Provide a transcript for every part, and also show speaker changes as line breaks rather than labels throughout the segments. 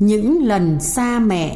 Những lần xa mẹ.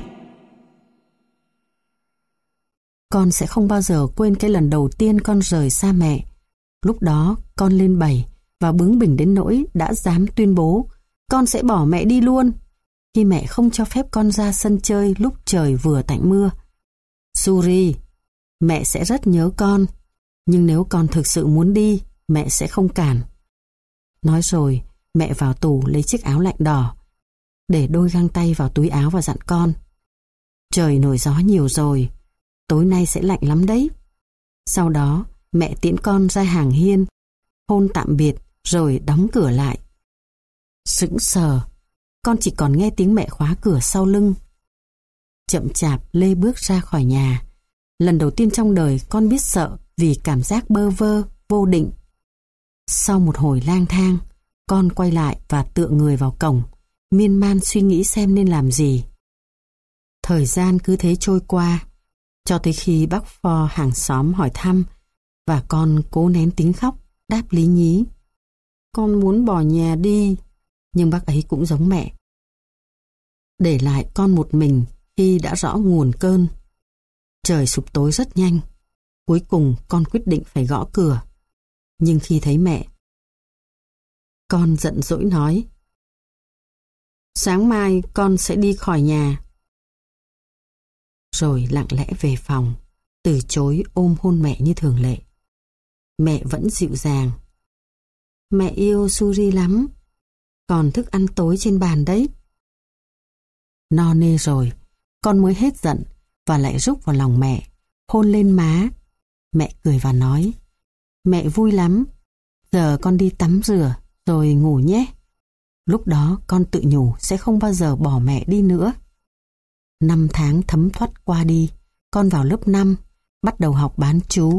Con sẽ không bao giờ quên cái lần đầu tiên con rời xa mẹ. Lúc đó con lên 7 và bướng bỉnh đến nỗi đã dám tuyên bố con sẽ bỏ mẹ đi luôn khi mẹ không cho phép con ra sân chơi lúc trời vừa tạnh mưa. Suri, mẹ sẽ rất nhớ con, nhưng nếu con thực sự muốn đi, mẹ sẽ không cản. Nói rồi, mẹ vào tủ lấy chiếc áo lạnh đỏ, để đôi găng tay vào túi áo và dặn con: trời nổi gió nhiều rồi, tối nay sẽ lạnh lắm đấy. Sau đó, mẹ tiễn con ra hàng hiên, hôn tạm biệt rồi đóng cửa lại. Sững sờ, con chỉ còn nghe tiếng mẹ khóa cửa sau lưng. Chậm chạp lê bước ra khỏi nhà. Lần đầu tiên trong đời con biết sợ vì cảm giác bơ vơ, vô định. Sau một hồi lang thang, con quay lại và tựa người vào cổng, miên man suy nghĩ xem nên làm gì. Thời gian cứ thế trôi qua, cho tới khi bác Phò hàng xóm hỏi thăm và con cố nén tiếng khóc, đáp lý nhí: con muốn bỏ nhà đi. Nhưng bác ấy cũng giống mẹ, để lại con một mình khi đã rõ nguồn cơn. Trời sụp tối rất nhanh. Cuối cùng con quyết định phải gõ cửa. Nhưng khi thấy mẹ, con giận dỗi nói: sáng mai con sẽ đi khỏi nhà. Rồi lặng lẽ về phòng, từ chối ôm hôn mẹ như thường lệ. Mẹ vẫn dịu dàng: mẹ yêu Suri lắm, còn thức ăn tối trên bàn đấy. No nê rồi, con mới hết giận và lại rúc vào lòng mẹ, hôn lên má. Mẹ cười và nói: mẹ vui lắm, giờ con đi tắm rửa rồi ngủ nhé. Lúc đó con tự nhủ sẽ không bao giờ bỏ mẹ đi nữa. 5 tháng thấm thoát qua đi, con vào lớp 5, bắt đầu học bán trú.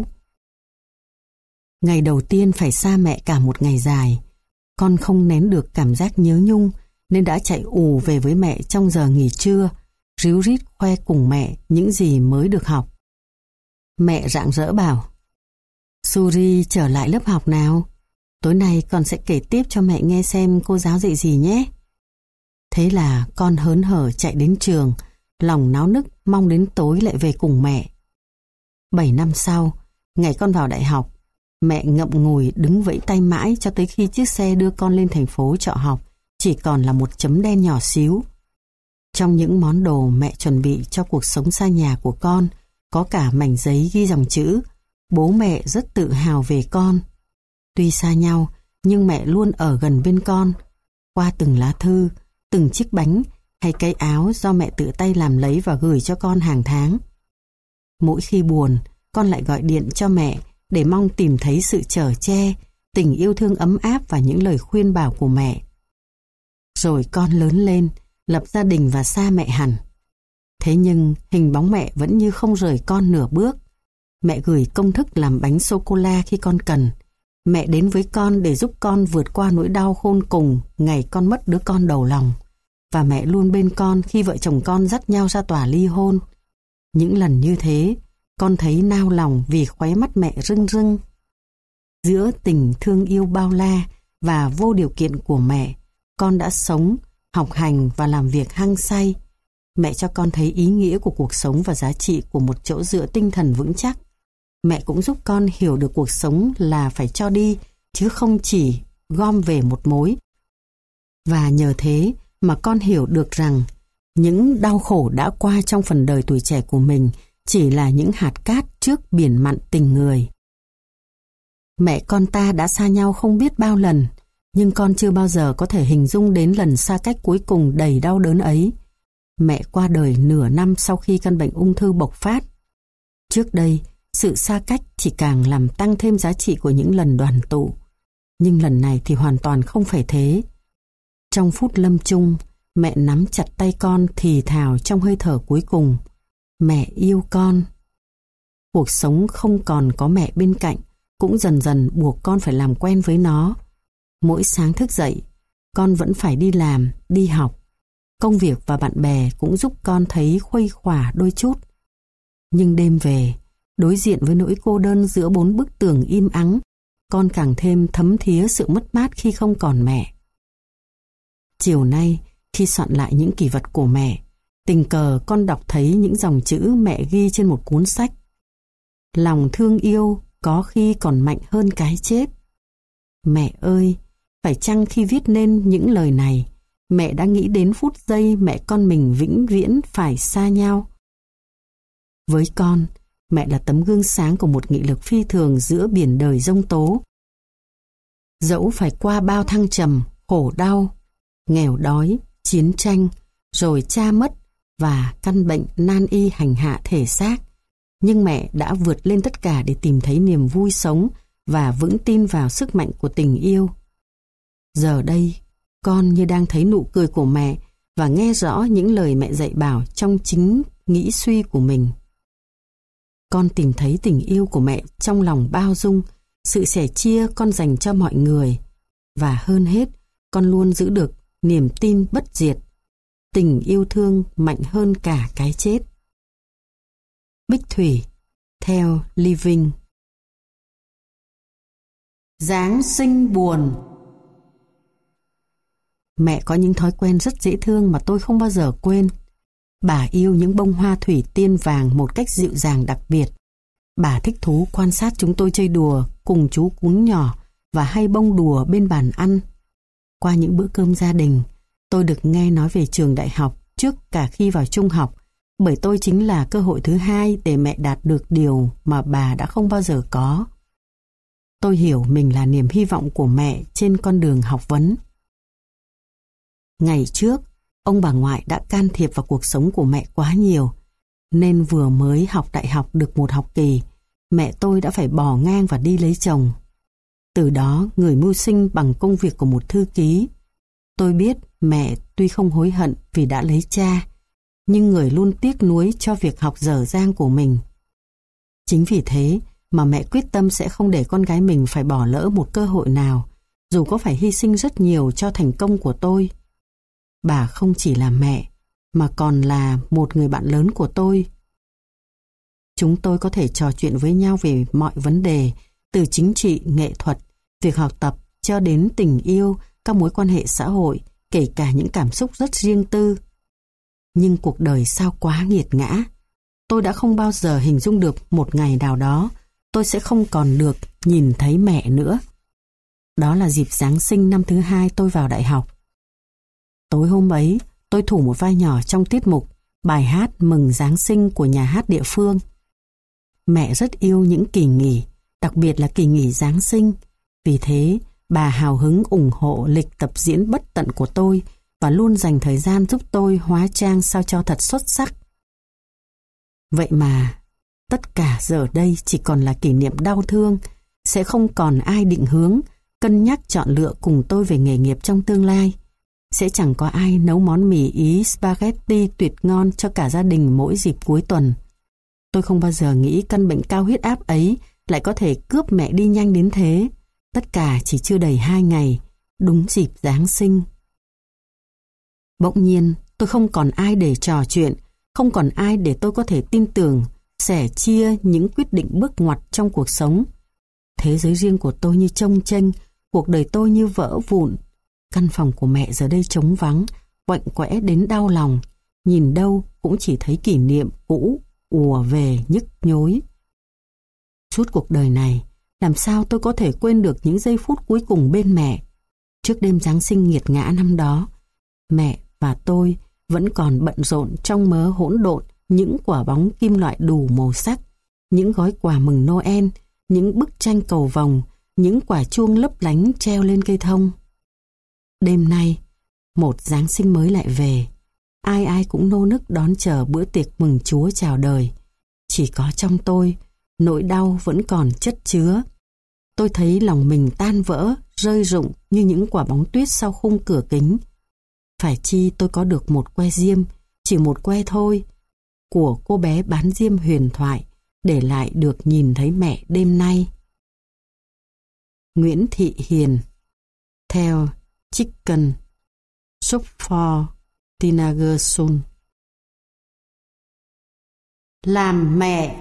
Ngày đầu tiên phải xa mẹ cả một ngày dài, con không nén được cảm giác nhớ nhung nên đã chạy ù về với mẹ trong giờ nghỉ trưa, ríu rít khoe cùng mẹ những gì mới được học. Mẹ rạng rỡ bảo: Suri trở lại lớp học nào, tối nay con sẽ kể tiếp cho mẹ nghe xem cô giáo dạy gì nhé. Thế là con hớn hở chạy đến trường, lòng náo nức mong đến tối lại về cùng mẹ. 7 năm sau, ngày con vào đại học, mẹ ngậm ngùi đứng vẫy tay mãi cho tới khi chiếc xe đưa con lên thành phố trọ học chỉ còn là một chấm đen nhỏ xíu. Trong những món đồ mẹ chuẩn bị cho cuộc sống xa nhà của con, có cả mảnh giấy ghi dòng chữ: bố mẹ rất tự hào về con. Tuy xa nhau, nhưng mẹ luôn ở gần bên con, qua từng lá thư, từng chiếc bánh hay cái áo do mẹ tự tay làm lấy và gửi cho con hàng tháng. Mỗi khi buồn, con lại gọi điện cho mẹ để mong tìm thấy sự chở che, tình yêu thương ấm áp và những lời khuyên bảo của mẹ. Rồi con lớn lên, lập gia đình và xa mẹ hẳn. Thế nhưng hình bóng mẹ vẫn như không rời con nửa bước. Mẹ gửi công thức làm bánh sô-cô-la khi con cần. Mẹ đến với con để giúp con vượt qua nỗi đau khôn cùng ngày con mất đứa con đầu lòng. Và mẹ luôn bên con khi vợ chồng con dắt nhau ra tòa ly hôn. Những lần như thế, con thấy nao lòng vì khóe mắt mẹ rưng rưng. Giữa tình thương yêu bao la và vô điều kiện của mẹ, con đã sống, học hành và làm việc hăng say. Mẹ cho con thấy ý nghĩa của cuộc sống và giá trị của một chỗ dựa tinh thần vững chắc. Mẹ cũng giúp con hiểu được cuộc sống là phải cho đi, chứ không chỉ gom về một mối. Và nhờ thế mà con hiểu được rằng những đau khổ đã qua trong phần đời tuổi trẻ của mình chỉ là những hạt cát trước biển mặn tình người. Mẹ con ta đã xa nhau không biết bao lần, nhưng con chưa bao giờ có thể hình dung đến lần xa cách cuối cùng đầy đau đớn ấy. Mẹ qua đời nửa năm sau khi căn bệnh ung thư bộc phát. Trước đây, sự xa cách chỉ càng làm tăng thêm giá trị của những lần đoàn tụ. Nhưng lần này thì hoàn toàn không phải thế. Trong phút lâm chung, mẹ nắm chặt tay con thì thào trong hơi thở cuối cùng: mẹ yêu con. Cuộc sống không còn có mẹ bên cạnh cũng dần dần buộc con phải làm quen với nó. Mỗi sáng thức dậy, con vẫn phải đi làm, đi học. Công việc và bạn bè cũng giúp con thấy khuây khỏa đôi chút. Nhưng đêm về, đối diện với nỗi cô đơn giữa 4 bức tường im ắng, con càng thêm thấm thía sự mất mát khi không còn mẹ. Chiều nay, Khi soạn lại những kỷ vật của mẹ, tình cờ con đọc thấy những dòng chữ mẹ ghi trên một cuốn sách. Lòng thương yêu có khi còn mạnh hơn cái chết. Mẹ ơi, phải chăng khi viết nên những lời này, mẹ đã nghĩ đến phút giây mẹ con mình vĩnh viễn phải xa nhau? Với con, mẹ là tấm gương sáng của một nghị lực phi thường giữa biển đời giông tố. Dẫu phải qua bao thăng trầm, khổ đau, nghèo đói, chiến tranh, rồi cha mất và căn bệnh nan y hành hạ thể xác, nhưng mẹ đã vượt lên tất cả để tìm thấy niềm vui sống và vững tin vào sức mạnh của tình yêu. Giờ đây, con như đang thấy nụ cười của mẹ và nghe rõ những lời mẹ dạy bảo trong chính nghĩ suy của mình. Con tìm thấy tình yêu của mẹ trong lòng bao dung, sự sẻ chia con dành cho mọi người. Và hơn hết, con luôn giữ được niềm tin bất diệt. Tình yêu thương mạnh hơn cả cái chết. Bích Thủy, theo Living. Giáng sinh buồn. Mẹ có những thói quen rất dễ thương mà tôi không bao giờ quên. Bà yêu những bông hoa thủy tiên vàng một cách dịu dàng đặc biệt. Bà thích thú quan sát chúng tôi chơi đùa cùng chú cún nhỏ và hay bông đùa bên bàn ăn. Qua những bữa cơm gia đình, tôi được nghe nói về trường đại học trước cả khi vào trung học, bởi tôi chính là cơ hội thứ hai để mẹ đạt được điều mà bà đã không bao giờ có. Tôi hiểu mình là niềm hy vọng của mẹ trên con đường học vấn. Ngày trước, ông bà ngoại đã can thiệp vào cuộc sống của mẹ quá nhiều, nên vừa mới học đại học được một học kỳ, mẹ tôi đã phải bỏ ngang và đi lấy chồng. Từ đó, người mưu sinh bằng công việc của một thư ký. Tôi biết mẹ tuy không hối hận vì đã lấy cha, nhưng người luôn tiếc nuối cho việc học dở dang của mình. Chính vì thế mà mẹ quyết tâm sẽ không để con gái mình phải bỏ lỡ một cơ hội nào, dù có phải hy sinh rất nhiều cho thành công của tôi. Bà không chỉ là mẹ, mà còn là một người bạn lớn của tôi. Chúng tôi có thể trò chuyện với nhau về mọi vấn đề, từ chính trị, nghệ thuật, việc học tập cho đến tình yêu, các mối quan hệ xã hội, kể cả những cảm xúc rất riêng tư. Nhưng cuộc đời sao quá nghiệt ngã. Tôi đã không bao giờ hình dung được một ngày nào đó tôi sẽ không còn được nhìn thấy mẹ nữa. Đó là dịp Giáng sinh năm thứ 2 tôi vào đại học. Tối hôm ấy, tôi thủ một vai nhỏ trong tiết mục bài hát mừng Giáng sinh của nhà hát địa phương. Mẹ rất yêu những kỳ nghỉ, đặc biệt là kỳ nghỉ Giáng sinh. Vì thế, bà hào hứng ủng hộ lịch tập diễn bất tận của tôi và luôn dành thời gian giúp tôi hóa trang sao cho thật xuất sắc. Vậy mà, tất cả giờ đây chỉ còn là kỷ niệm đau thương, sẽ không còn ai định hướng, cân nhắc chọn lựa cùng tôi về nghề nghiệp trong tương lai. Sẽ chẳng có ai nấu món mì Ý spaghetti tuyệt ngon cho cả gia đình mỗi dịp cuối tuần. Tôi không bao giờ nghĩ căn bệnh cao huyết áp ấy lại có thể cướp mẹ đi nhanh đến thế. Tất cả chỉ chưa đầy 2 ngày, đúng dịp Giáng sinh. Bỗng nhiên, tôi không còn ai để trò chuyện, không còn ai để tôi có thể tin tưởng, sẻ chia những quyết định bước ngoặt trong cuộc sống. Thế giới riêng của tôi như chông chênh, cuộc đời tôi như vỡ vụn. Căn phòng của mẹ giờ đây trống vắng, quạnh quẽ đến đau lòng. Nhìn đâu cũng chỉ thấy kỷ niệm cũ ùa về nhức nhối. Suốt cuộc đời này, làm sao tôi có thể quên được những giây phút cuối cùng bên mẹ. Trước đêm Giáng sinh nghiệt ngã năm đó, mẹ và tôi vẫn còn bận rộn trong mớ hỗn độn những quả bóng kim loại đủ màu sắc, những gói quà mừng Noel, những bức tranh cầu vồng, những quả chuông lấp lánh treo lên cây thông. Đêm nay, một Giáng sinh mới lại về. Ai ai cũng nô nức đón chờ bữa tiệc mừng Chúa chào đời. Chỉ có trong tôi, nỗi đau vẫn còn chất chứa. Tôi thấy lòng mình tan vỡ, rơi rụng như những quả bóng tuyết sau khung cửa kính. Phải chi tôi có được một que diêm, chỉ một que thôi, của cô bé bán diêm huyền thoại, để lại được nhìn thấy mẹ đêm nay. Nguyễn Thị Hiền, theo Chicken, Shop for Teenager Soon. Làm mẹ.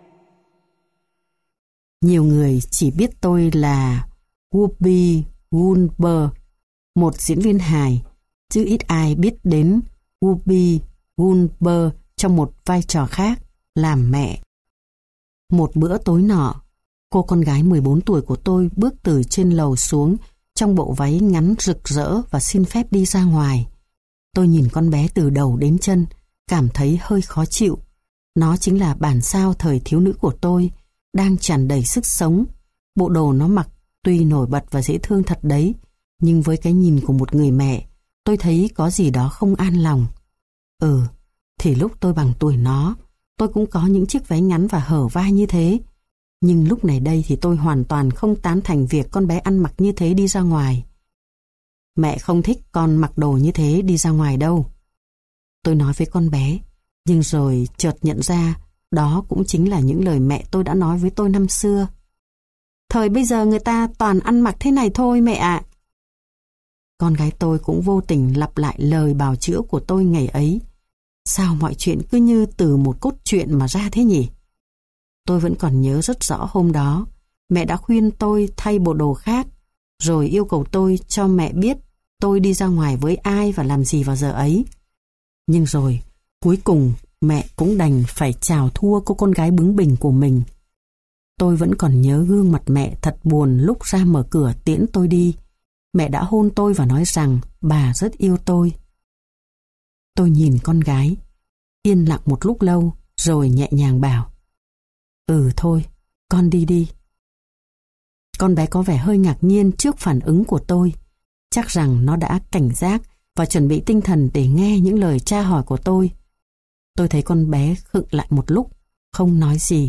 Nhiều người chỉ biết tôi là Whoopi Goldberg, một diễn viên hài, chứ ít ai biết đến Whoopi Goldberg trong một vai trò khác, làm mẹ. Một bữa tối nọ, cô con gái 14 tuổi của tôi bước từ trên lầu xuống trong bộ váy ngắn rực rỡ và xin phép đi ra ngoài. Tôi nhìn con bé từ đầu đến chân, cảm thấy hơi khó chịu. Nó chính là bản sao thời thiếu nữ của tôi, đang tràn đầy sức sống. Bộ đồ nó mặc tuy nổi bật và dễ thương thật đấy, nhưng với cái nhìn của một người mẹ, tôi thấy có gì đó không an lòng. Thì lúc tôi bằng tuổi nó, tôi cũng có những chiếc váy ngắn và hở vai như thế. Nhưng lúc này đây thì tôi hoàn toàn không tán thành việc con bé ăn mặc như thế đi ra ngoài. Mẹ không thích con mặc đồ như thế đi ra ngoài đâu. Tôi nói với con bé, nhưng rồi chợt nhận ra đó cũng chính là những lời mẹ tôi đã nói với tôi năm xưa. Thời bây giờ người ta toàn ăn mặc thế này thôi mẹ ạ. Con gái tôi cũng vô tình lặp lại lời bào chữa của tôi ngày ấy. Sao mọi chuyện cứ như từ một cốt truyện mà ra thế nhỉ? Tôi vẫn còn nhớ rất rõ hôm đó, mẹ đã khuyên tôi thay bộ đồ khác, rồi yêu cầu tôi cho mẹ biết tôi đi ra ngoài với ai và làm gì vào giờ ấy. Nhưng rồi, cuối cùng mẹ cũng đành phải chào thua cô con gái bướng bỉnh của mình. Tôi vẫn còn nhớ gương mặt mẹ thật buồn lúc ra mở cửa tiễn tôi đi. Mẹ đã hôn tôi và nói rằng bà rất yêu tôi. Tôi nhìn con gái, yên lặng một lúc lâu, rồi nhẹ nhàng bảo, thôi, con đi đi. Con bé có vẻ hơi ngạc nhiên trước phản ứng của tôi. Chắc rằng nó đã cảnh giác và chuẩn bị tinh thần để nghe những lời tra hỏi của tôi. Tôi thấy con bé khựng lại một lúc, không nói gì.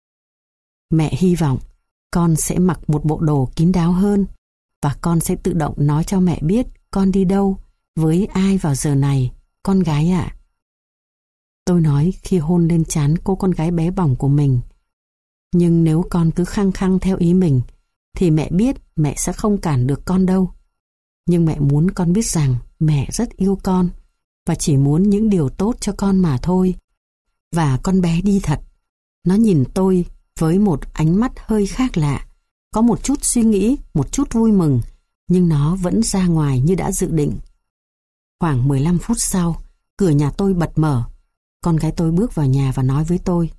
Mẹ hy vọng con sẽ mặc một bộ đồ kín đáo hơn và con sẽ tự động nói cho mẹ biết con đi đâu, với ai vào giờ này, con gái ạ. Tôi nói khi hôn lên trán cô con gái bé bỏng của mình. Nhưng nếu con cứ khăng khăng theo ý mình, thì mẹ biết mẹ sẽ không cản được con đâu. Nhưng mẹ muốn con biết rằng mẹ rất yêu con và chỉ muốn những điều tốt cho con mà thôi. Và con bé đi thật. Nó nhìn tôi với một ánh mắt hơi khác lạ. Có một chút suy nghĩ, một chút vui mừng, nhưng nó vẫn ra ngoài như đã dự định. Khoảng 15 phút sau, cửa nhà tôi bật mở. Con gái tôi bước vào nhà và nói với tôi,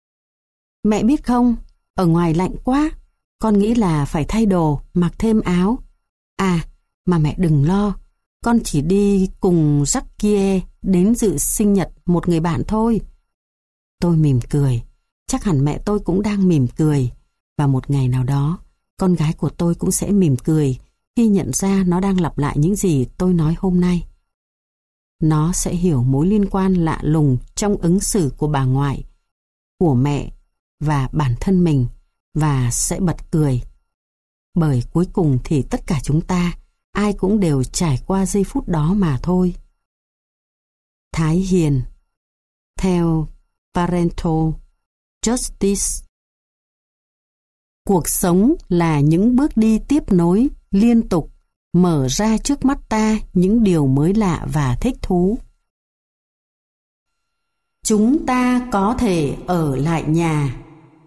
mẹ biết không, ở ngoài lạnh quá, con nghĩ là phải thay đồ, mặc thêm áo. Mà mẹ đừng lo, con chỉ đi cùng Jackie đến dự sinh nhật một người bạn thôi. Tôi mỉm cười, chắc hẳn mẹ tôi cũng đang mỉm cười, và một ngày nào đó, con gái của tôi cũng sẽ mỉm cười khi nhận ra nó đang lặp lại những gì tôi nói hôm nay. Nó sẽ hiểu mối liên quan lạ lùng trong ứng xử của bà ngoại, của mẹ và bản thân mình, và sẽ bật cười. Bởi cuối cùng thì tất cả chúng ta, ai cũng đều trải qua giây phút đó mà thôi. Thái Hiền, theo Parental Justice. Cuộc sống là những bước đi tiếp nối, liên tục, mở ra trước mắt ta những điều mới lạ và thích thú. Chúng ta có thể ở lại nhà.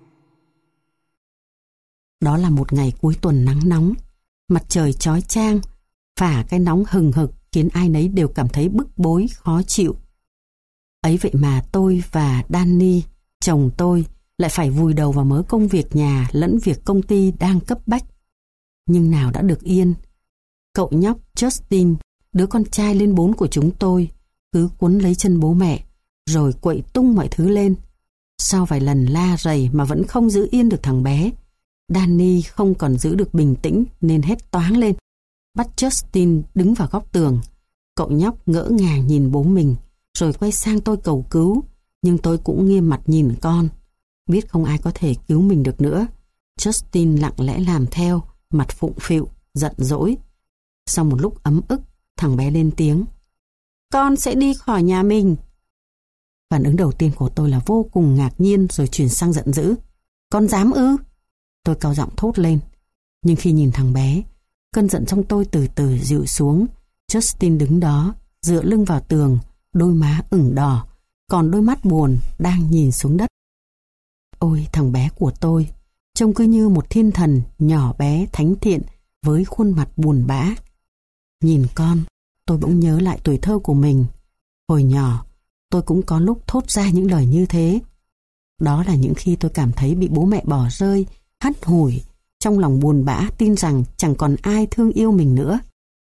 Đó là một ngày cuối tuần nắng nóng, mặt trời chói chang, phả cái nóng hừng hực khiến ai nấy đều cảm thấy bức bối, khó chịu. Ấy vậy mà tôi và Danny, chồng tôi, lại phải vùi đầu vào mớ công việc nhà lẫn việc công ty đang cấp bách. Nhưng nào đã được yên. Cậu nhóc Justin, đứa con trai lên 4 của chúng tôi, cứ quấn lấy chân bố mẹ, rồi quậy tung mọi thứ lên. Sau vài lần la rầy mà vẫn không giữ yên được thằng bé, Danny không còn giữ được bình tĩnh nên hét toáng lên, bắt Justin đứng vào góc tường. Cậu nhóc ngỡ ngàng nhìn bố mình, rồi quay sang tôi cầu cứu, nhưng tôi cũng nghiêm mặt nhìn con. Biết không ai có thể cứu mình được nữa, Justin lặng lẽ làm theo, mặt phụng phịu, giận dỗi. Sau một lúc ấm ức, thằng bé lên tiếng, con sẽ đi khỏi nhà mình. Phản ứng đầu tiên của tôi là vô cùng ngạc nhiên, rồi chuyển sang giận dữ. Con dám ư? Tôi cao giọng thốt lên. Nhưng khi nhìn thằng bé, cơn giận trong tôi từ từ dịu xuống. Justin đứng đó, dựa lưng vào tường, đôi má ửng đỏ, còn đôi mắt buồn đang nhìn xuống đất. Ôi, thằng bé của tôi, trông cứ như một thiên thần nhỏ bé thánh thiện với khuôn mặt buồn bã. Nhìn con, Tôi bỗng nhớ lại tuổi thơ của mình. Hồi nhỏ, tôi cũng có lúc thốt ra những lời như thế. Đó là những khi tôi cảm thấy bị bố mẹ bỏ rơi, hắt hủi, trong lòng buồn bã tin rằng chẳng còn ai thương yêu mình nữa.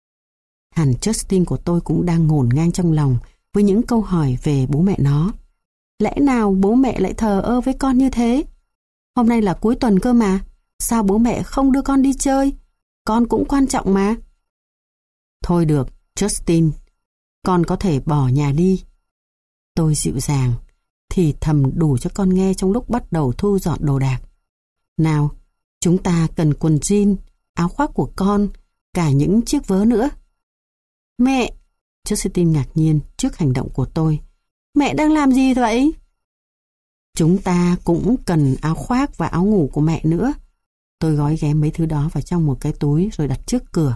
Hẳn Justin của tôi cũng đang ngổn ngang trong lòng với những câu hỏi về bố mẹ nó. Lẽ nào bố mẹ lại thờ ơ với con như thế? Hôm nay là cuối tuần cơ mà, sao bố mẹ không đưa con đi chơi? Con cũng quan trọng mà. Thôi được, Justin, con có thể bỏ nhà đi. Tôi dịu dàng, thì thầm đủ cho con nghe trong lúc bắt đầu thu dọn đồ đạc. Nào, chúng ta cần quần jean, áo khoác của con, cả những chiếc vớ nữa. Mẹ! Justin ngạc nhiên trước hành động của tôi. Mẹ đang làm gì vậy? Chúng ta cũng cần áo khoác và áo ngủ của mẹ nữa. Tôi gói ghém mấy thứ đó vào trong một cái túi rồi đặt trước cửa.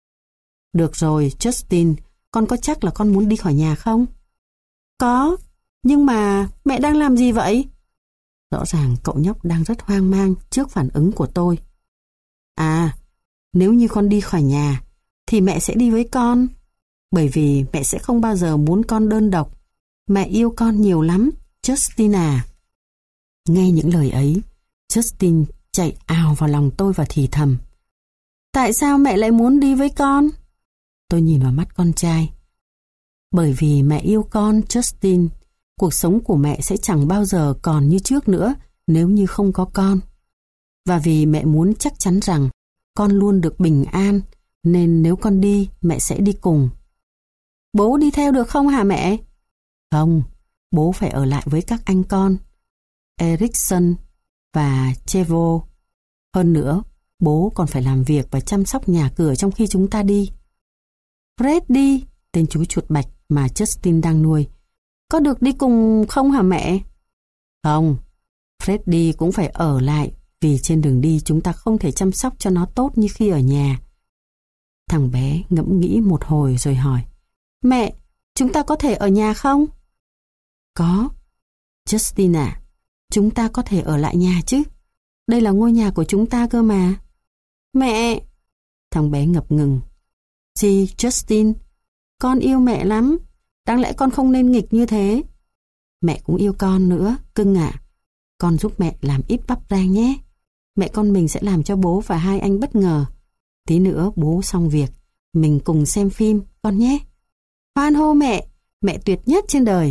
Được rồi, Justin, con có chắc là con muốn đi khỏi nhà không? Có, nhưng mà mẹ đang làm gì vậy? Rõ ràng cậu nhóc đang rất hoang mang trước phản ứng của tôi. À, nếu như con đi khỏi nhà, thì mẹ sẽ đi với con. Bởi vì mẹ sẽ không bao giờ muốn con đơn độc. Mẹ yêu con nhiều lắm, Justin à. Nghe những lời ấy, Justin chạy ào vào lòng tôi và thì thầm. Tại sao mẹ lại muốn đi với con? Tôi nhìn vào mắt con trai. Bởi vì mẹ yêu con, Justin. Cuộc sống của mẹ sẽ chẳng bao giờ còn như trước nữa nếu như không có con. Và vì mẹ muốn chắc chắn rằng con luôn được bình an, nên nếu con đi, mẹ sẽ đi cùng. Bố đi theo được không hả mẹ? Không, bố phải ở lại với các anh con, Erikson và Chevo. Hơn nữa, bố còn phải làm việc và chăm sóc nhà cửa trong khi chúng ta đi. Freddy, tên chú chuột bạch mà Justin đang nuôi, có được đi cùng không hả mẹ? Không, Freddy cũng phải ở lại vì trên đường đi chúng ta không thể chăm sóc cho nó tốt như khi ở nhà. Thằng bé ngẫm nghĩ một hồi rồi hỏi. Mẹ, chúng ta có thể ở nhà không? Có. Justin à, chúng ta có thể ở lại nhà chứ. Đây là ngôi nhà của chúng ta cơ mà. Mẹ! Thằng bé ngập ngừng. Gì, Justin? Con yêu mẹ lắm. Đáng lẽ con không nên nghịch như thế. Mẹ cũng yêu con nữa, cưng ạ. Con giúp mẹ làm ít bắp rang nhé. Mẹ con mình sẽ làm cho bố và hai anh bất ngờ. Tí nữa bố xong việc, mình cùng xem phim, con nhé. Hoan hô mẹ, mẹ tuyệt nhất trên đời.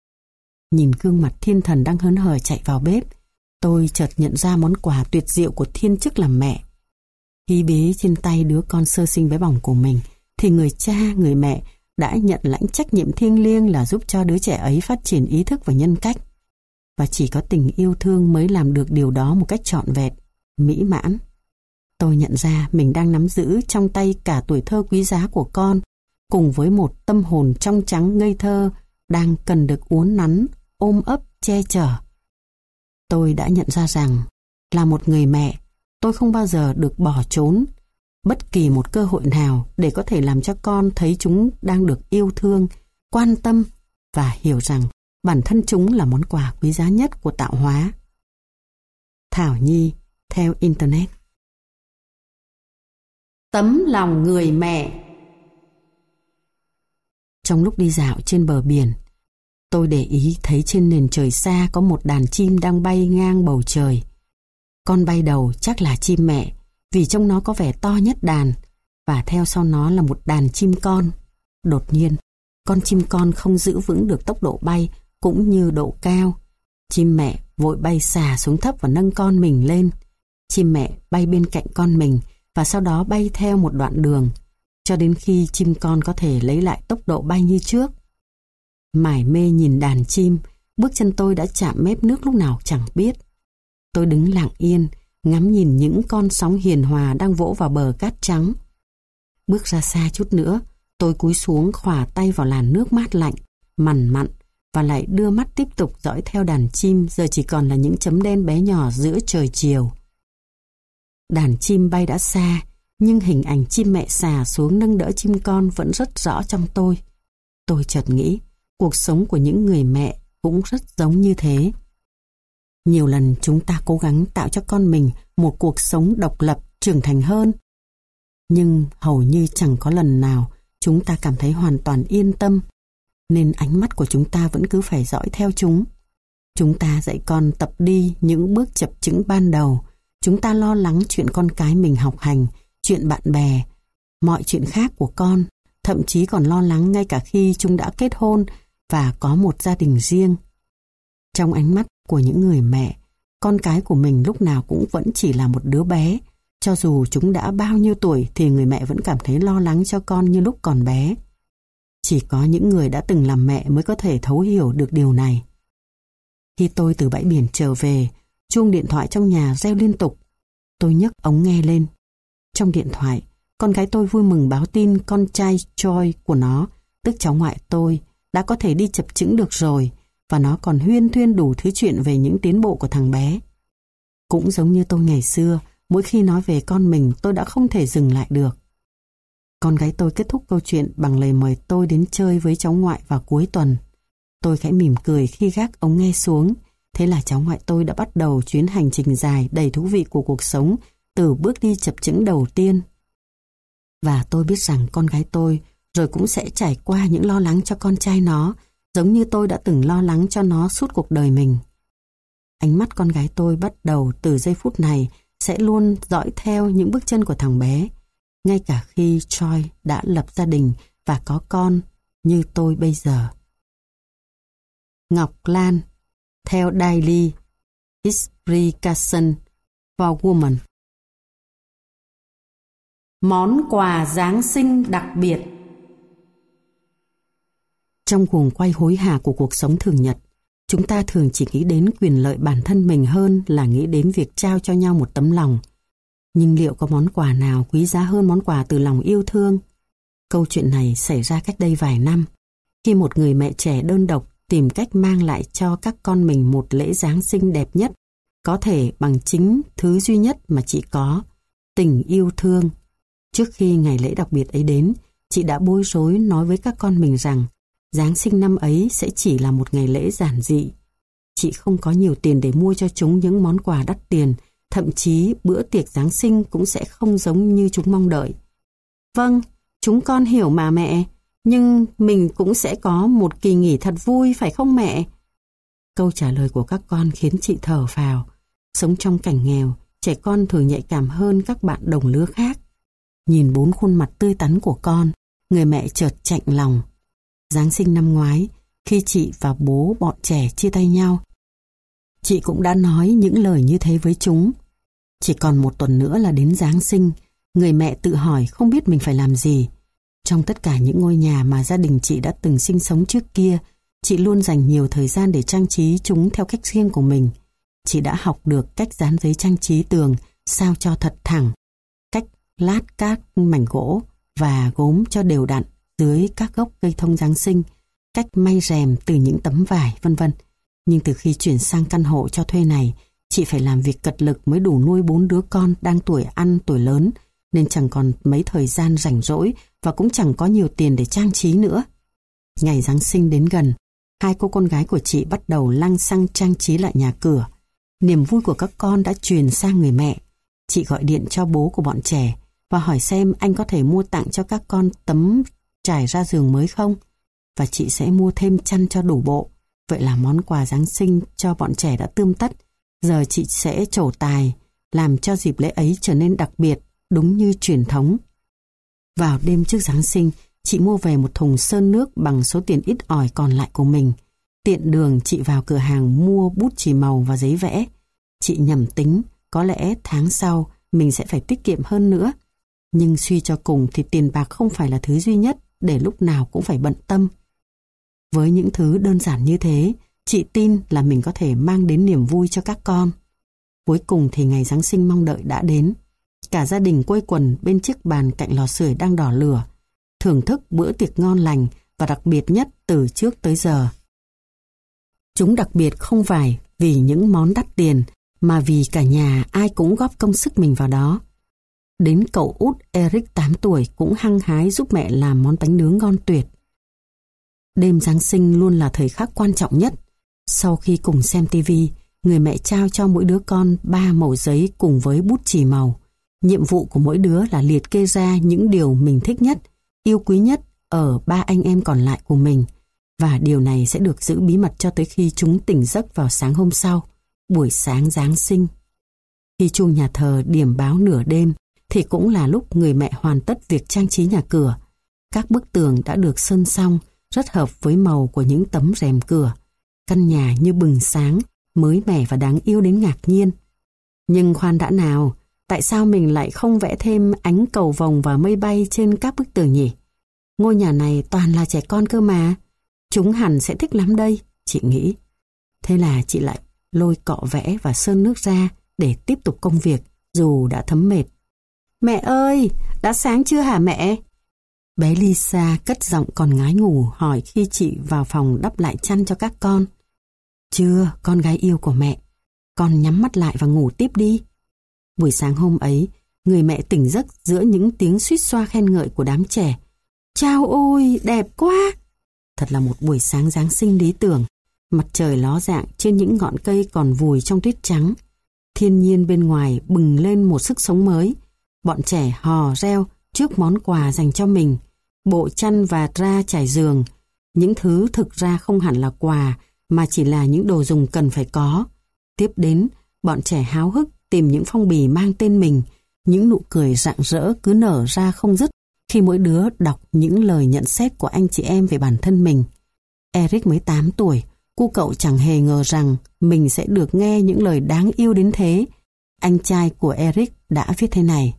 Nhìn gương mặt thiên thần đang hớn hở chạy vào bếp, tôi chợt nhận ra món quà tuyệt diệu của thiên chức làm mẹ. Khi bế trên tay đứa con sơ sinh bé bỏng của mình, thì người cha, người mẹ đã nhận lãnh trách nhiệm thiêng liêng là giúp cho đứa trẻ ấy phát triển ý thức và nhân cách. Và chỉ có tình yêu thương mới làm được điều đó một cách trọn vẹn, mỹ mãn. Tôi nhận ra mình đang nắm giữ trong tay cả tuổi thơ quý giá của con, cùng với một tâm hồn trong trắng ngây thơ đang cần được uốn nắn, ôm ấp, che chở. Tôi đã nhận ra rằng, là một người mẹ, tôi không bao giờ được bỏ trốn bất kỳ một cơ hội nào để có thể làm cho con thấy chúng đang được yêu thương, quan tâm và hiểu rằng bản thân chúng là món quà quý giá nhất của tạo hóa. Thảo Nhi, theo Internet. Tấm lòng người mẹ. Trong lúc đi dạo trên bờ biển, tôi để ý thấy trên nền trời xa có một đàn chim đang bay ngang bầu trời. Con bay đầu chắc là chim mẹ, vì trông nó có vẻ to nhất đàn, và theo sau nó là một đàn chim con. Đột nhiên, con chim con không giữ vững được tốc độ bay cũng như độ cao. Chim mẹ vội bay xà xuống thấp và nâng con mình lên. Chim mẹ bay bên cạnh con mình và sau đó bay theo một đoạn đường, cho đến khi chim con có thể lấy lại tốc độ bay như trước. Mải mê nhìn đàn chim, bước chân tôi đã chạm mép nước lúc nào chẳng biết. Tôi đứng lặng yên, ngắm nhìn những con sóng hiền hòa đang vỗ vào bờ cát trắng. Bước ra xa chút nữa, tôi cúi xuống khỏa tay vào làn nước mát lạnh, mằn mặn, và lại đưa mắt tiếp tục dõi theo đàn chim giờ chỉ còn là những chấm đen bé nhỏ giữa trời chiều. Đàn chim bay đã xa, nhưng hình ảnh chim mẹ xà xuống nâng đỡ chim con vẫn rất rõ trong tôi. Tôi chợt nghĩ, cuộc sống của những người mẹ cũng rất giống như thế. Nhiều lần chúng ta cố gắng tạo cho con mình một cuộc sống độc lập, trưởng thành hơn. Nhưng hầu như chẳng có lần nào chúng ta cảm thấy hoàn toàn yên tâm, nên ánh mắt của chúng ta vẫn cứ phải dõi theo chúng. Chúng ta dạy con tập đi những bước chập chững ban đầu. Chúng ta lo lắng chuyện con cái mình học hành, chuyện bạn bè, mọi chuyện khác của con, thậm chí còn lo lắng ngay cả khi chúng đã kết hôn và có một gia đình riêng. Trong ánh mắt của những người mẹ, con cái của mình lúc nào cũng vẫn chỉ là một đứa bé. Cho dù chúng đã bao nhiêu tuổi thì người mẹ vẫn cảm thấy lo lắng cho con như lúc còn bé. Chỉ có những người đã từng làm mẹ mới có thể thấu hiểu được điều này. Khi tôi từ bãi biển trở về, chuông điện thoại trong nhà reo liên tục. Tôi nhấc ống nghe lên. Trong điện thoại, con gái tôi vui mừng báo tin con trai Choi của nó, tức cháu ngoại tôi, đã có thể đi chập chững được rồi, và nó còn huyên thuyên đủ thứ chuyện về những tiến bộ của thằng bé. Cũng giống như tôi ngày xưa, mỗi khi nói về con mình tôi đã không thể dừng lại được. Con gái tôi kết thúc câu chuyện bằng lời mời tôi đến chơi với cháu ngoại vào cuối tuần. Tôi khẽ mỉm cười khi gác ống nghe xuống. Thế là cháu ngoại tôi đã bắt đầu chuyến hành trình dài đầy thú vị của cuộc sống từ bước đi chập chững đầu tiên. Và tôi biết rằng con gái tôi rồi cũng sẽ trải qua những lo lắng cho con trai nó, giống như tôi đã từng lo lắng cho nó suốt cuộc đời mình. Ánh mắt con gái tôi bắt đầu từ giây phút này sẽ luôn dõi theo những bước chân của thằng bé, ngay cả khi Choi đã lập gia đình và có con như tôi bây giờ. Ngọc Lan, theo Daily Explication for Women. Món quà Giáng sinh đặc biệt. Trong guồng quay hối hả của cuộc sống thường nhật, chúng ta thường chỉ nghĩ đến quyền lợi bản thân mình hơn là nghĩ đến việc trao cho nhau một tấm lòng. Nhưng liệu có món quà nào quý giá hơn món quà từ lòng yêu thương? Câu chuyện này xảy ra cách đây vài năm, khi một người mẹ trẻ đơn độc tìm cách mang lại cho các con mình một lễ Giáng sinh đẹp nhất, có thể bằng chính thứ duy nhất mà chị có, tình yêu thương. Trước khi ngày lễ đặc biệt ấy đến, chị đã bối rối nói với các con mình rằng Giáng sinh năm ấy sẽ chỉ là một ngày lễ giản dị. Chị không có nhiều tiền để mua cho chúng những món quà đắt tiền, thậm chí bữa tiệc Giáng sinh cũng sẽ không giống như chúng mong đợi. Vâng, chúng con hiểu mà mẹ, nhưng mình cũng sẽ có một kỳ nghỉ thật vui phải không mẹ? Câu trả lời của các con khiến chị thở phào. Sống trong cảnh nghèo, trẻ con thường nhạy cảm hơn các bạn đồng lứa khác. Nhìn 4 khuôn mặt tươi tắn của con, người mẹ chợt chạnh lòng. Giáng sinh năm ngoái, khi chị và bố bọn trẻ chia tay nhau, chị cũng đã nói những lời như thế với chúng. Chỉ còn 1 tuần nữa là đến Giáng sinh, người mẹ tự hỏi không biết mình phải làm gì. Trong tất cả những ngôi nhà mà gia đình chị đã từng sinh sống trước kia, chị luôn dành nhiều thời gian để trang trí chúng theo cách riêng của mình. Chị đã học được cách dán giấy trang trí tường sao cho thật thẳng, cách lát các mảnh gỗ và gốm cho đều đặn dưới các gốc cây thông Giáng sinh, cách may rèm từ những tấm vải, vân vân. Nhưng từ khi chuyển sang căn hộ cho thuê này, chị phải làm việc cật lực mới đủ nuôi 4 đứa con đang tuổi ăn tuổi lớn, nên chẳng còn mấy thời gian rảnh rỗi và cũng chẳng có nhiều tiền để trang trí nữa. Ngày Giáng sinh đến gần, 2 cô con gái của chị bắt đầu lăng xăng trang trí lại nhà cửa. Niềm vui của các con đã truyền sang người mẹ. Chị gọi điện cho bố của bọn trẻ và hỏi xem anh có thể mua tặng cho các con tấm trải ra giường mới không, và chị sẽ mua thêm chăn cho đủ bộ. Vậy là món quà Giáng sinh cho bọn trẻ đã tươm tất. Giờ chị sẽ trổ tài, làm cho dịp lễ ấy trở nên đặc biệt, đúng như truyền thống. Vào đêm trước Giáng sinh, chị mua về một thùng sơn nước bằng số tiền ít ỏi còn lại của mình. Tiện đường chị vào cửa hàng mua bút chì màu và giấy vẽ. Chị nhẩm tính, có lẽ tháng sau mình sẽ phải tiết kiệm hơn nữa. Nhưng suy cho cùng thì tiền bạc không phải là thứ duy nhất để lúc nào cũng phải bận tâm. Với những thứ đơn giản như thế, chị tin là mình có thể mang đến niềm vui cho các con. Cuối cùng thì ngày Giáng sinh mong đợi đã đến. Cả gia đình quây quần bên chiếc bàn cạnh lò sưởi đang đỏ lửa, thưởng thức bữa tiệc ngon lành và đặc biệt nhất từ trước tới giờ. Chúng đặc biệt không phải vì những món đắt tiền, mà vì cả nhà ai cũng góp công sức mình vào đó. Đến cậu út Eric 8 tuổi cũng hăng hái giúp mẹ làm món bánh nướng ngon tuyệt. Đêm Giáng sinh luôn là thời khắc quan trọng nhất. Sau khi cùng xem tivi, người mẹ trao cho mỗi đứa con 3 mẩu giấy cùng với bút chì màu. Nhiệm vụ của mỗi đứa là liệt kê ra những điều mình thích nhất, yêu quý nhất ở ba anh em còn lại của mình, và điều này sẽ được giữ bí mật cho tới khi chúng tỉnh giấc vào sáng hôm sau, buổi sáng Giáng sinh. Khi chuông nhà thờ điểm báo nửa đêm thì cũng là lúc người mẹ hoàn tất việc trang trí nhà cửa. Các bức tường đã được sơn xong, rất hợp với màu của những tấm rèm cửa. Căn nhà như bừng sáng, mới mẻ và đáng yêu đến ngạc nhiên. Nhưng khoan đã nào, tại sao mình lại không vẽ thêm ánh cầu vồng và mây bay trên các bức tường nhỉ? Ngôi nhà này toàn là trẻ con cơ mà. Chúng hẳn sẽ thích lắm đây, chị nghĩ. Thế là chị lại lôi cọ vẽ và sơn nước ra để tiếp tục công việc, dù đã thấm mệt. Mẹ ơi, đã sáng chưa hả mẹ? Bé Lisa cất giọng còn ngái ngủ hỏi khi chị vào phòng đắp lại chăn cho các con. Chưa, con gái yêu của mẹ. Con nhắm mắt lại và ngủ tiếp đi. Buổi sáng hôm ấy, người mẹ tỉnh giấc giữa những tiếng suýt xoa khen ngợi của đám trẻ. Chao ôi, đẹp quá! Thật là một buổi sáng Giáng sinh lý tưởng. Mặt trời ló dạng trên những ngọn cây còn vùi trong tuyết trắng. Thiên nhiên bên ngoài bừng lên một sức sống mới. Bọn trẻ hò reo trước món quà dành cho mình. Bộ chăn và ra trải giường. Những thứ thực ra không hẳn là quà, mà chỉ là những đồ dùng cần phải có. Tiếp đến, bọn trẻ háo hức tìm những phong bì mang tên mình. Những nụ cười rạng rỡ cứ nở ra không dứt khi mỗi đứa đọc những lời nhận xét của anh chị em về bản thân mình. Eric mới 8 tuổi, cu cậu chẳng hề ngờ rằng mình sẽ được nghe những lời đáng yêu đến thế. Anh trai của Eric đã viết thế này.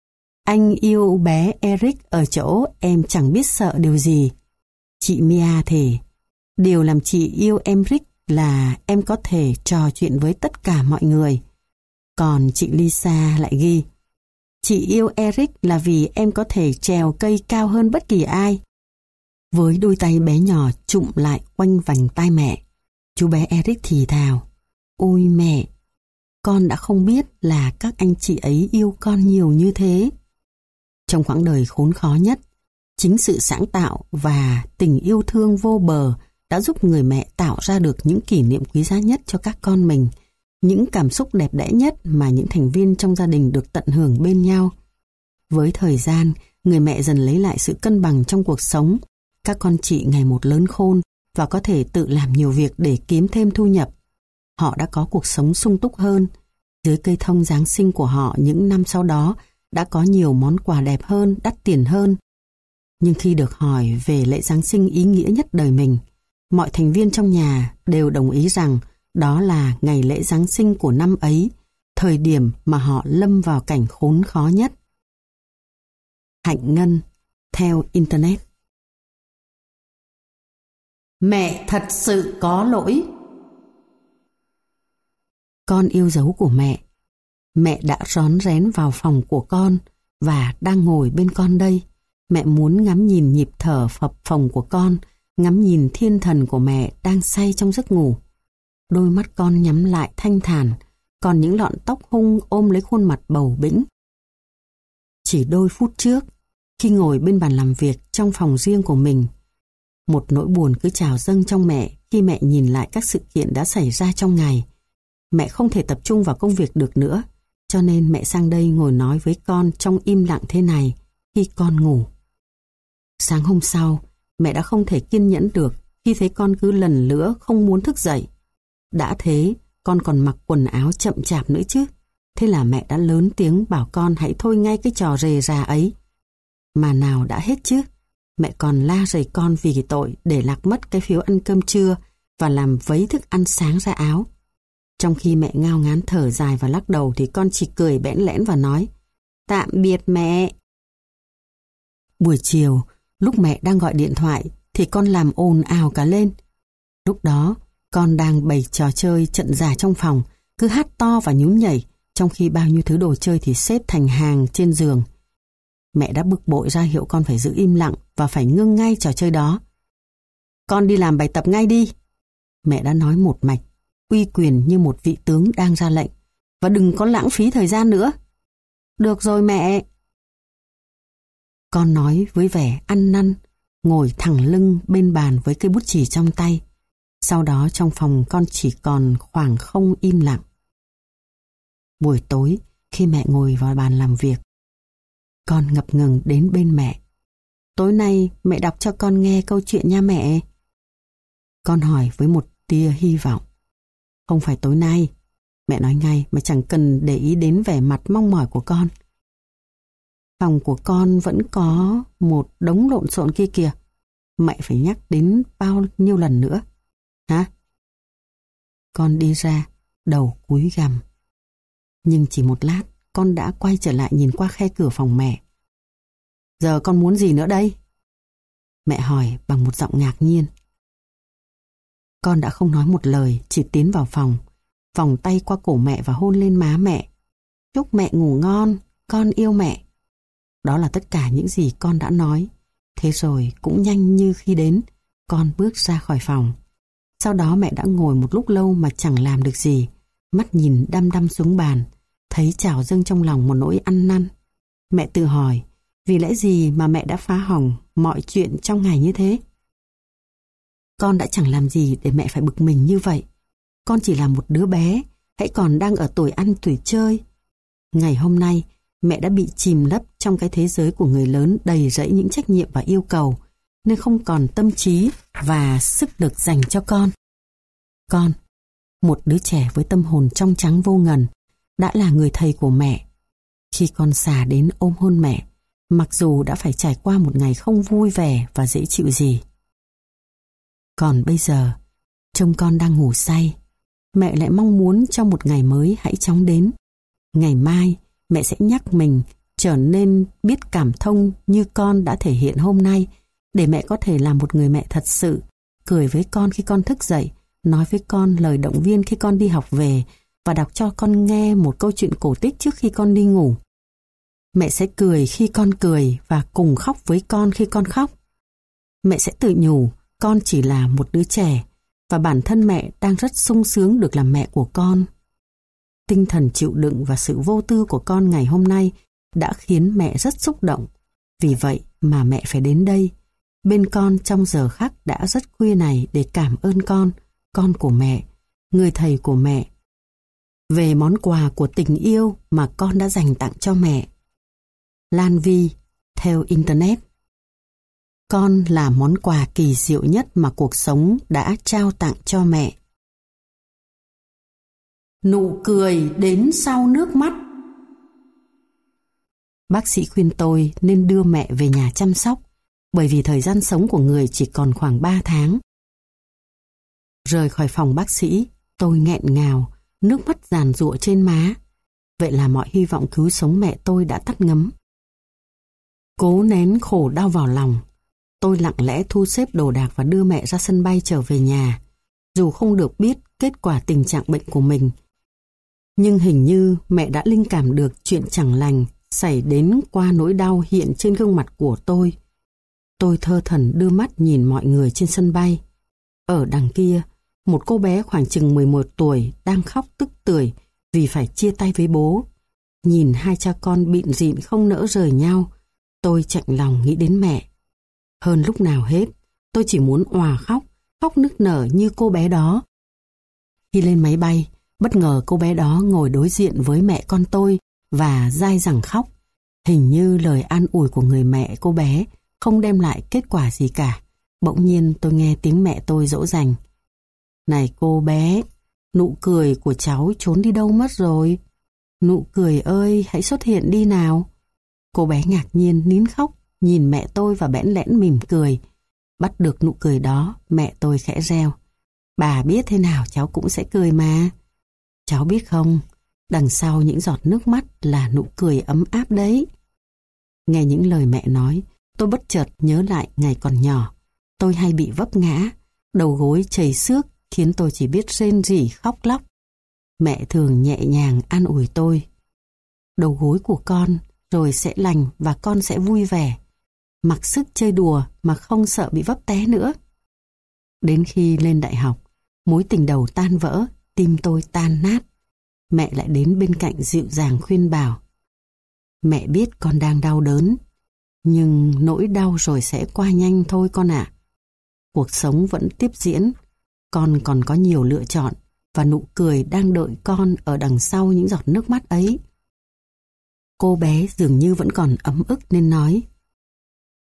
Anh yêu bé Eric ở chỗ em chẳng biết sợ điều gì. Chị Mia thì, điều làm chị yêu Eric là em có thể trò chuyện với tất cả mọi người. Còn chị Lisa lại ghi, chị yêu Eric là vì em có thể trèo cây cao hơn bất kỳ ai. Với đôi tay bé nhỏ chụm lại quanh vành tai mẹ, chú bé Eric thì thào, ôi mẹ, con đã không biết là các anh chị ấy yêu con nhiều như thế. Trong quãng đời khốn khó nhất, chính sự sáng tạo và tình yêu thương vô bờ đã giúp người mẹ tạo ra được những kỷ niệm quý giá nhất cho các con mình, những cảm xúc đẹp đẽ nhất mà những thành viên trong gia đình được tận hưởng bên nhau. Với thời gian, người mẹ dần lấy lại sự cân bằng trong cuộc sống. Các con chị ngày một lớn khôn và có thể tự làm nhiều việc để kiếm thêm thu nhập. Họ đã có cuộc sống sung túc hơn. Dưới cây thông Giáng sinh của họ những năm sau đó đã có nhiều món quà đẹp hơn, đắt tiền hơn. Nhưng khi được hỏi về lễ Giáng sinh ý nghĩa nhất đời mình, mọi thành viên trong nhà đều đồng ý rằng đó là ngày lễ Giáng sinh của năm ấy, thời điểm mà họ lâm vào cảnh khốn khó nhất. Hạnh Ngân, theo Internet. Mẹ thật sự có lỗi. Con yêu dấu của mẹ. Mẹ đã rón rén vào phòng của con và đang ngồi bên con đây. Mẹ muốn ngắm nhìn nhịp thở phập phồng của con, ngắm nhìn thiên thần của mẹ đang say trong giấc ngủ. Đôi mắt con nhắm lại thanh thản, còn những lọn tóc hung ôm lấy khuôn mặt bầu bĩnh. Chỉ đôi phút trước, khi ngồi bên bàn làm việc trong phòng riêng của mình, một nỗi buồn cứ trào dâng trong mẹ khi mẹ nhìn lại các sự kiện đã xảy ra trong ngày. Mẹ không thể tập trung vào công việc được nữa, cho nên mẹ sang đây ngồi nói với con trong im lặng thế này khi con ngủ. Sáng hôm sau, mẹ đã không thể kiên nhẫn được khi thấy con cứ lần nữa không muốn thức dậy. Đã thế, con còn mặc quần áo chậm chạp nữa chứ. Thế là mẹ đã lớn tiếng bảo con hãy thôi ngay cái trò rề rà ấy. Mà nào đã hết chứ. Mẹ còn la rầy con vì tội để lạc mất cái phiếu ăn cơm trưa và làm vấy thức ăn sáng ra áo. Trong khi mẹ ngao ngán thở dài và lắc đầu thì con chỉ cười bẽn lẽn và nói, tạm biệt mẹ. Buổi chiều, lúc mẹ đang gọi điện thoại thì con làm ồn ào cả lên. Lúc đó, con đang bày trò chơi trận giả trong phòng, cứ hát to và nhún nhảy, trong khi bao nhiêu thứ đồ chơi thì xếp thành hàng trên giường. Mẹ đã bực bội ra hiệu con phải giữ im lặng và phải ngưng ngay trò chơi đó. Con đi làm bài tập ngay đi. Mẹ đã nói một mạch, uy quyền như một vị tướng đang ra lệnh. Và đừng có lãng phí thời gian nữa. Được rồi mẹ. Con nói với vẻ ăn năn, ngồi thẳng lưng bên bàn với cây bút chì trong tay. Sau đó trong phòng con chỉ còn khoảng không im lặng. Buổi tối, khi mẹ ngồi vào bàn làm việc, con ngập ngừng đến bên mẹ. tối nay mẹ đọc cho con nghe câu chuyện nha mẹ. Con hỏi với một tia hy vọng. Không phải tối nay, mẹ nói ngay mà chẳng cần để ý đến vẻ mặt mong mỏi của con. Phòng của con vẫn có một đống lộn xộn kia kìa. Mẹ phải nhắc đến bao nhiêu lần nữa? Hả? Con đi ra, đầu cúi gằm. Nhưng chỉ một lát, con đã quay trở lại nhìn qua khe cửa phòng mẹ. Giờ con muốn gì nữa đây? Mẹ hỏi bằng một giọng ngạc nhiên. Con đã không nói một lời, chỉ tiến vào phòng, vòng tay qua cổ mẹ và hôn lên má mẹ. Chúc mẹ ngủ ngon, con yêu mẹ. Đó là tất cả những gì con đã nói. Thế rồi cũng nhanh như khi đến, con bước ra khỏi phòng. Sau đó mẹ đã ngồi một lúc lâu mà chẳng làm được gì, mắt nhìn đăm đăm xuống bàn, thấy trào dâng trong lòng một nỗi ăn năn. Mẹ tự hỏi, vì lẽ gì mà mẹ đã phá hỏng mọi chuyện trong ngày như thế? Con đã chẳng làm gì để mẹ phải bực mình như vậy. Con chỉ là một đứa bé, hãy còn đang ở tuổi ăn tuổi chơi. Ngày hôm nay, mẹ đã bị chìm lấp trong cái thế giới của người lớn đầy rẫy những trách nhiệm và yêu cầu, nên không còn tâm trí và sức lực dành cho con. Con, một đứa trẻ với tâm hồn trong trắng vô ngần, đã là người thầy của mẹ. Khi con xà đến ôm hôn mẹ, mặc dù đã phải trải qua một ngày không vui vẻ và dễ chịu gì. Còn bây giờ, trông con đang ngủ say, mẹ lại mong muốn trong một ngày mới hãy chóng đến. Ngày mai, mẹ sẽ nhắc mình trở nên biết cảm thông như con đã thể hiện hôm nay, để mẹ có thể là một người mẹ thật sự, cười với con khi con thức dậy, nói với con lời động viên khi con đi học về và đọc cho con nghe một câu chuyện cổ tích trước khi con đi ngủ. Mẹ sẽ cười khi con cười và cùng khóc với con khi con khóc. Mẹ sẽ tự nhủ con chỉ là một đứa trẻ và bản thân mẹ đang rất sung sướng được làm mẹ của con. Tinh thần chịu đựng và sự vô tư của con ngày hôm nay đã khiến mẹ rất xúc động. Vì vậy mà mẹ phải đến đây, bên con trong giờ khắc đã rất khuya này để cảm ơn con của mẹ, người thầy của mẹ, về món quà của tình yêu mà con đã dành tặng cho mẹ. Lan Vi, theo Internet. Con là món quà kỳ diệu nhất mà cuộc sống đã trao tặng cho mẹ. Nụ cười đến sau nước mắt. Bác sĩ khuyên tôi nên đưa mẹ về nhà chăm sóc, bởi vì thời gian sống của người chỉ còn khoảng 3 tháng. Rời khỏi phòng bác sĩ, tôi nghẹn ngào, nước mắt giàn giụa trên má. Vậy là mọi hy vọng cứu sống mẹ tôi đã tắt ngấm. Cố nén khổ đau vào lòng, tôi lặng lẽ thu xếp đồ đạc và đưa mẹ ra sân bay trở về nhà. Dù không được biết kết quả tình trạng bệnh của mình, nhưng hình như mẹ đã linh cảm được chuyện chẳng lành xảy đến qua nỗi đau hiện trên gương mặt của tôi. Tôi thơ thẩn đưa mắt nhìn mọi người trên sân bay. Ở đằng kia, một cô bé khoảng chừng 11 tuổi đang khóc tức tưởi vì phải chia tay với bố. Nhìn hai cha con bịn rịn không nỡ rời nhau, tôi chạnh lòng nghĩ đến mẹ. Hơn lúc nào hết, tôi chỉ muốn òa khóc nức nở như cô bé đó. Khi lên máy bay, bất ngờ cô bé đó ngồi đối diện với mẹ con tôi và dai dẳng khóc. Hình như lời an ủi của người mẹ cô bé không đem lại kết quả gì cả. Bỗng nhiên tôi nghe tiếng mẹ tôi dỗ dành. Này cô bé, nụ cười của cháu trốn đi đâu mất rồi? Nụ cười ơi, hãy xuất hiện đi nào. Cô bé ngạc nhiên nín khóc, nhìn mẹ tôi và bẽn lẽn mỉm cười. Bắt được nụ cười đó, mẹ tôi khẽ reo. Bà biết thế nào cháu cũng sẽ cười mà. Cháu biết không, đằng sau những giọt nước mắt là nụ cười ấm áp đấy. Nghe những lời mẹ nói, tôi bất chợt nhớ lại ngày còn nhỏ. Tôi hay bị vấp ngã, đầu gối chảy xước khiến tôi chỉ biết rên rỉ khóc lóc. Mẹ thường nhẹ nhàng an ủi tôi. Đầu gối của con rồi sẽ lành và con sẽ vui vẻ. Mặc sức chơi đùa mà không sợ bị vấp té nữa. Đến khi lên đại học, mối tình đầu tan vỡ, tim tôi tan nát. Mẹ lại đến bên cạnh dịu dàng khuyên bảo. Mẹ biết con đang đau đớn, nhưng nỗi đau rồi sẽ qua nhanh thôi con ạ. Cuộc sống vẫn tiếp diễn, con còn có nhiều lựa chọn và nụ cười đang đợi con ở đằng sau những giọt nước mắt ấy. Cô bé dường như vẫn còn ấm ức nên nói.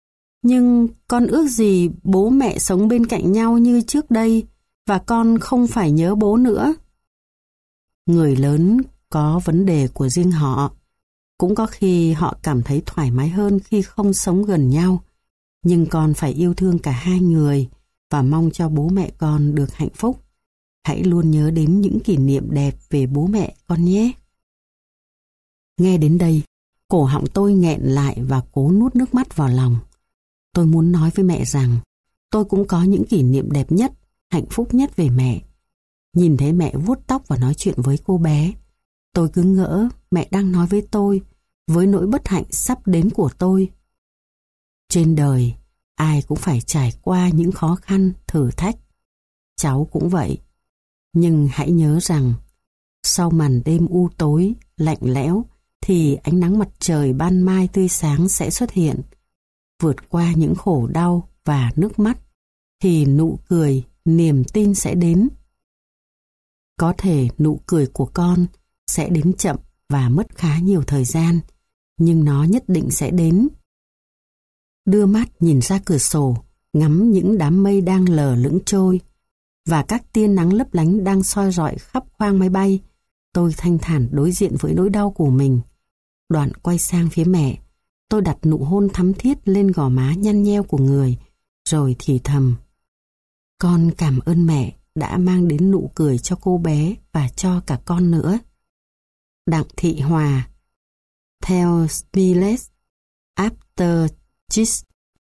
Nhưng con ước gì bố mẹ sống bên cạnh nhau như trước đây và con không phải nhớ bố nữa. Người lớn có vấn đề của riêng họ. Cũng có khi họ cảm thấy thoải mái hơn khi không sống gần nhau. Nhưng con phải yêu thương cả hai người và mong cho bố mẹ con được hạnh phúc. Hãy luôn nhớ đến những kỷ niệm đẹp về bố mẹ con nhé. Nghe đến đây, cổ họng tôi nghẹn lại và cố nuốt nước mắt vào lòng. Tôi muốn nói với mẹ rằng tôi cũng có những kỷ niệm đẹp nhất, hạnh phúc nhất về mẹ. Nhìn thấy mẹ vuốt tóc và nói chuyện với cô bé, tôi cứ ngỡ mẹ đang nói với tôi, với nỗi bất hạnh sắp đến của tôi. Trên đời, ai cũng phải trải qua những khó khăn, thử thách. Cháu cũng vậy. Nhưng hãy nhớ rằng, sau màn đêm u tối, lạnh lẽo, thì ánh nắng mặt trời ban mai tươi sáng sẽ xuất hiện. Vượt qua những khổ đau và nước mắt, thì nụ cười, niềm tin sẽ đến. Có thể nụ cười của con sẽ đến chậm và mất khá nhiều thời gian, nhưng nó nhất định sẽ đến. Đưa mắt nhìn ra cửa sổ, ngắm những đám mây đang lờ lững trôi, và các tia nắng lấp lánh đang soi rọi khắp khoang máy bay, tôi thanh thản đối diện với nỗi đau của mình. Đoạn quay sang phía mẹ, tôi đặt nụ hôn thắm thiết lên gò má nhăn nheo của người, rồi thì thầm. Con cảm ơn mẹ đã mang đến nụ cười cho cô bé và cho cả con nữa. Đặng Thị Hòa. Theo Spiles, After Gist.